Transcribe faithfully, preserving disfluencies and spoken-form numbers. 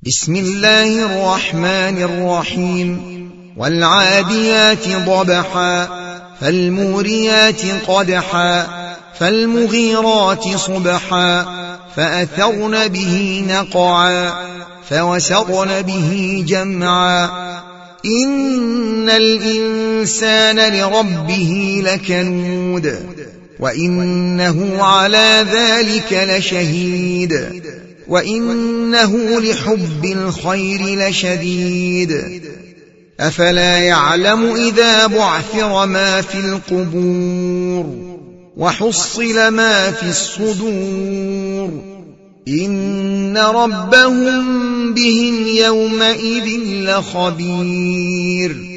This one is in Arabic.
بسم الله الرحمن الرحيم والعاديات ضبحا فالموريات قدحا فالمغيرات صبحا فأثرن به نقعا فوسطن به جمعا إن الإنسان لربه لكنود وإنه على ذلك لشهيد وإنه لحب الخير لشديد أفلا يعلم إذا بعثر ما في القبور وحصل ما في الصدور إن ربهم بهم يومئذ لخبير